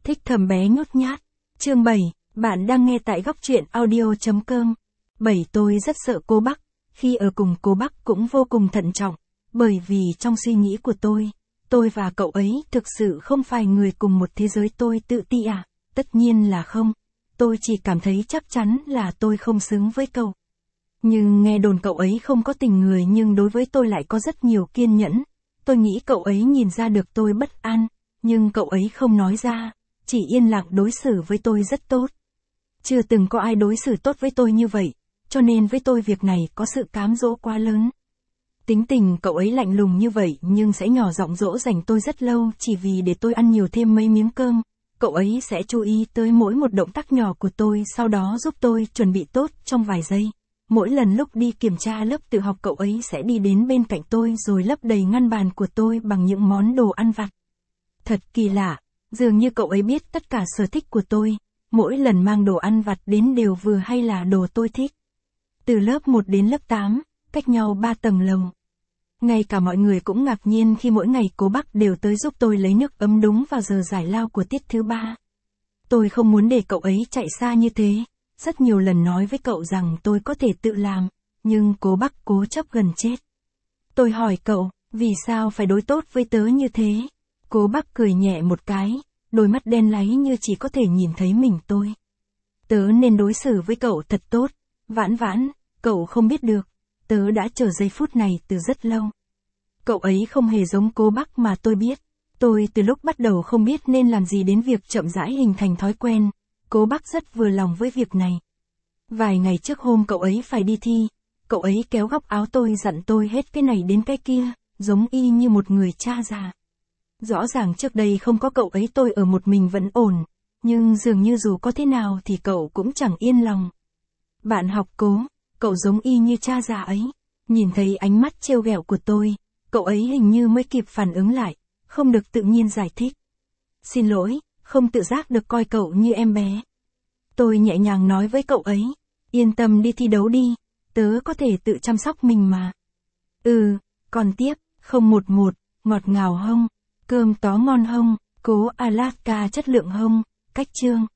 Thích thầm bé nhút nhát. Chương 7, bạn đang nghe tại góc truyện audio.com. 7. Tôi rất sợ cô Bắc. Khi ở cùng cô Bắc cũng vô cùng thận trọng, bởi vì trong suy nghĩ của tôi và cậu ấy thực sự không phải người cùng một thế giới. Tôi tự ti à? Tất nhiên là không. Tôi chỉ cảm thấy chắc chắn là tôi không xứng với cậu. Nhưng nghe đồn cậu ấy không có tình người, nhưng đối với tôi lại có rất nhiều kiên nhẫn. Tôi nghĩ cậu ấy nhìn ra được tôi bất an, nhưng cậu ấy không nói ra, chỉ yên lặng đối xử với tôi rất tốt. Chưa từng có ai đối xử tốt với tôi như vậy, cho nên với tôi việc này có sự cám dỗ quá lớn. Tính tình cậu ấy lạnh lùng như vậy nhưng sẽ nhỏ giọng dỗ dành tôi rất lâu chỉ vì để tôi ăn nhiều thêm mấy miếng cơm. Cậu ấy sẽ chú ý tới mỗi một động tác nhỏ của tôi, sau đó giúp tôi chuẩn bị tốt trong vài giây. Mỗi lần lúc đi kiểm tra lớp tự học, cậu ấy sẽ đi đến bên cạnh tôi rồi lấp đầy ngăn bàn của tôi bằng những món đồ ăn vặt. Thật kỳ lạ, dường như cậu ấy biết tất cả sở thích của tôi, mỗi lần mang đồ ăn vặt đến đều vừa hay là đồ tôi thích. Từ lớp 1 đến lớp 8, cách nhau 3 tầng lầu. Ngay cả mọi người cũng ngạc nhiên khi mỗi ngày cô Bắc đều tới giúp tôi lấy nước ấm đúng vào giờ giải lao của tiết thứ 3. Tôi không muốn để cậu ấy chạy xa như thế, rất nhiều lần nói với cậu rằng tôi có thể tự làm, nhưng cô Bắc cố chấp gần chết. Tôi hỏi cậu, vì sao phải đối tốt với tớ như thế? Cô Bắc cười nhẹ một cái, đôi mắt đen láy như chỉ có thể nhìn thấy mình tôi. Tớ nên đối xử với cậu thật tốt, Vãn Vãn, cậu không biết được, tớ đã chờ giây phút này từ rất lâu. Cậu ấy không hề giống cô Bắc mà tôi biết. Tôi từ lúc bắt đầu không biết nên làm gì đến việc chậm rãi hình thành thói quen. Cô Bắc rất vừa lòng với việc này. Vài ngày trước hôm cậu ấy phải đi thi, cậu ấy kéo góc áo tôi dặn tôi hết cái này đến cái kia, giống y như một người cha già. Rõ ràng trước đây không có cậu ấy tôi ở một mình vẫn ổn, nhưng dường như dù có thế nào thì cậu cũng chẳng yên lòng. Bạn học Cố, cậu giống y như cha già ấy. Nhìn thấy ánh mắt trêu ghẹo của tôi, cậu ấy hình như mới kịp phản ứng lại, không được tự nhiên giải thích. Xin lỗi, không tự giác được coi cậu như em bé. Tôi nhẹ nhàng nói với cậu ấy, yên tâm đi thi đấu đi, tớ có thể tự chăm sóc mình mà. Còn tiếp, 011, ngọt ngào hông, cơm tó ngon hông, Cố Alaska chất lượng hông, cách chương.